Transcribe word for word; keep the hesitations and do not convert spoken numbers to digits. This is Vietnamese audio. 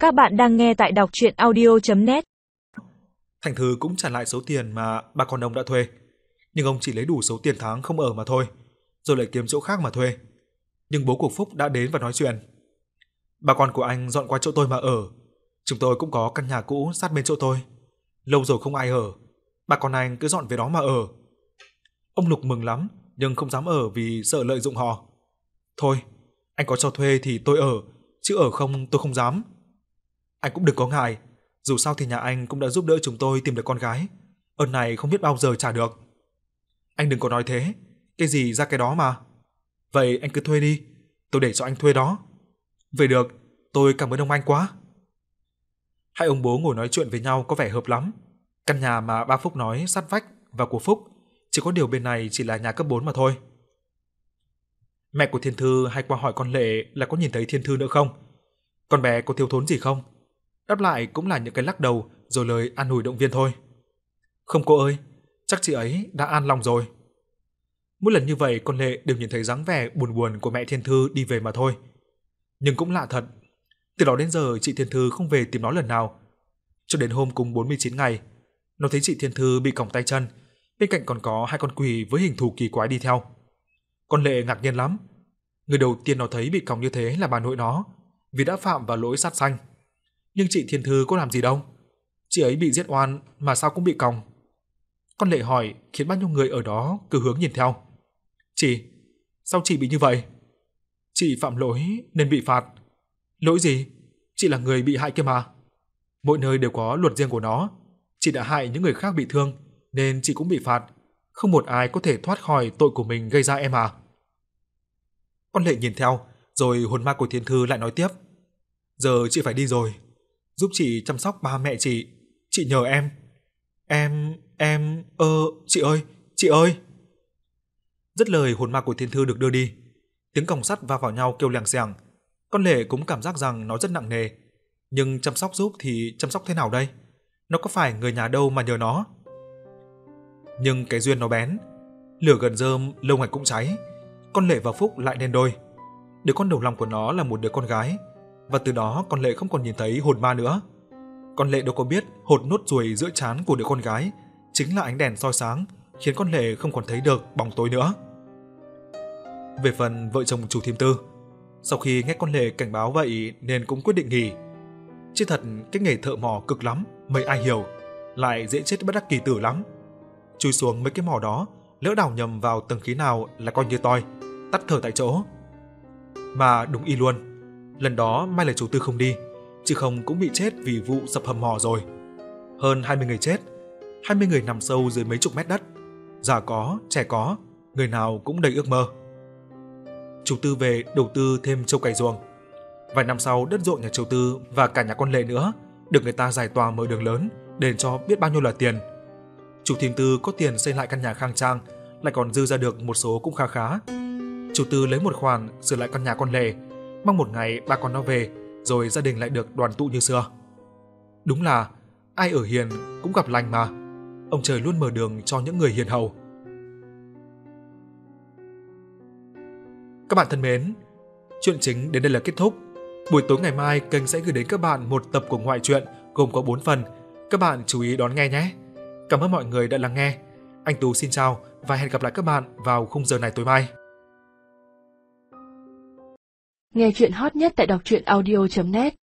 Các bạn đang nghe tại đọc truyện audio chấm net. Thành Thư cũng trả lại số tiền mà ba con ông đã thuê, nhưng ông chỉ lấy đủ số tiền tháng không ở mà thôi, rồi lại kiếm chỗ khác mà thuê. Nhưng bố của Phúc đã đến và nói chuyện. Ba con của anh dọn qua chỗ tôi mà ở. Chúng tôi cũng có căn nhà cũ sát bên chỗ tôi. Lâu rồi không ai ở, ba con anh cứ dọn về đó mà ở. Ông Lục mừng lắm, nhưng không dám ở vì sợ lợi dụng họ. Thôi, anh có cho thuê thì tôi ở, chứ ở không tôi không dám. Anh cũng đừng có ngại, dù sao thì nhà anh cũng đã giúp đỡ chúng tôi tìm được con gái. Ơn này không biết bao giờ trả được. Anh đừng có nói thế, cái gì ra cái đó mà. Vậy anh cứ thuê đi, tôi để cho anh thuê đó. Vậy được, tôi cảm ơn ông anh quá. Hai ông bố ngồi nói chuyện với nhau có vẻ hợp lắm. Căn nhà mà ba Phúc nói sát vách và của Phúc, chỉ có điều bên này chỉ là nhà cấp bốn mà thôi. Mẹ của Thiên Thư hay qua hỏi con Lệ là có nhìn thấy Thiên Thư nữa không? Con bé có thiếu thốn gì không? Đáp lại cũng là những cái lắc đầu rồi lời an ủi động viên thôi. Không cô ơi, chắc chị ấy đã an lòng rồi. Mỗi lần như vậy con Lệ đều nhìn thấy dáng vẻ buồn buồn của mẹ Thiên Thư đi về mà thôi. Nhưng cũng lạ thật, từ đó đến giờ chị Thiên Thư không về tìm nó lần nào. Cho đến hôm cùng bốn mươi chín ngày, nó thấy chị Thiên Thư bị còng tay chân, bên cạnh còn có hai con quỷ với hình thù kỳ quái đi theo. Con Lệ ngạc nhiên lắm. Người đầu tiên nó thấy bị còng như thế là bà nội nó, vì đã phạm vào lỗi sát sanh. Nhưng chị Thiên Thư có làm gì đâu. Chị ấy bị giết oan mà sao cũng bị còng. Con Lệ hỏi khiến bao nhiêu người ở đó cứ hướng nhìn theo. Chị, sao chị bị như vậy? Chị phạm lỗi nên bị phạt. Lỗi gì? Chị là người bị hại kia mà. Mỗi nơi đều có luật riêng của nó. Chị đã hại những người khác bị thương nên chị cũng bị phạt. Không một ai có thể thoát khỏi tội của mình gây ra em à. Con Lệ nhìn theo, rồi hồn ma của Thiên Thư lại nói tiếp. Giờ chị phải đi rồi. Giúp chị chăm sóc ba mẹ chị. Chị nhờ em. Em, em, ơ, chị ơi, chị ơi. Dứt lời hồn ma của Thiên Thư được đưa đi. Tiếng còng sắt va vào nhau kêu leng xeng. Con Lệ cũng cảm giác rằng nó rất nặng nề. Nhưng chăm sóc giúp thì chăm sóc thế nào đây? Nó có phải người nhà đâu mà nhờ nó? Nhưng cái duyên nó bén. Lửa gần rơm lâu ngày cũng cháy. Con Lệ và Phúc lại nên đôi. Đứa con đầu lòng của nó là một đứa con gái, và từ đó con Lệ không còn nhìn thấy hồn ma nữa. Con Lệ đâu có biết hột nốt ruồi giữa trán của đứa con gái chính là ánh đèn soi sáng, khiến con Lệ không còn thấy được bóng tối nữa. Về phần vợ chồng chủ Thiêm Tư, sau khi nghe con Lệ cảnh báo vậy nên cũng quyết định nghỉ. Chứ thật cái nghề thợ mỏ cực lắm, mấy ai hiểu, lại dễ chết bất đắc kỳ tử lắm. Chui xuống mấy cái mỏ đó, lỡ đào nhầm vào tầng khí nào là coi như toi, tắt thở tại chỗ. Mà đúng y luôn, lần đó may là chủ Tư không đi, chứ không cũng bị chết vì vụ sập hầm mỏ rồi. Hơn hai mươi người chết, hai mươi người nằm sâu dưới mấy chục mét đất, già có, trẻ có, người nào cũng đầy ước mơ. Chủ Tư về đầu tư thêm trâu cày ruộng. Vài năm sau, đất ruộng nhà chủ Tư và cả nhà con Lệ nữa được người ta giải tỏa mở đường lớn, đền cho biết bao nhiêu là tiền. Chủ Thiêm Tư có tiền xây lại căn nhà khang trang, lại còn dư ra được một số cũng khá khá. Chủ Tư lấy một khoản sửa lại căn nhà con Lệ, mong một ngày ba con nó về, rồi gia đình lại được đoàn tụ như xưa. Đúng là ai ở hiền cũng gặp lành mà. Ông trời luôn mở đường cho những người hiền hậu. Các bạn thân mến, chuyện chính đến đây là kết thúc. Buổi tối ngày mai kênh sẽ gửi đến các bạn một tập của ngoại truyện gồm có bốn phần. Các bạn chú ý đón nghe nhé. Cảm ơn mọi người đã lắng nghe. Anh Tú xin chào và hẹn gặp lại các bạn vào khung giờ này tối mai. Nghe chuyện hot nhất tại đọc truyện audio chấm net.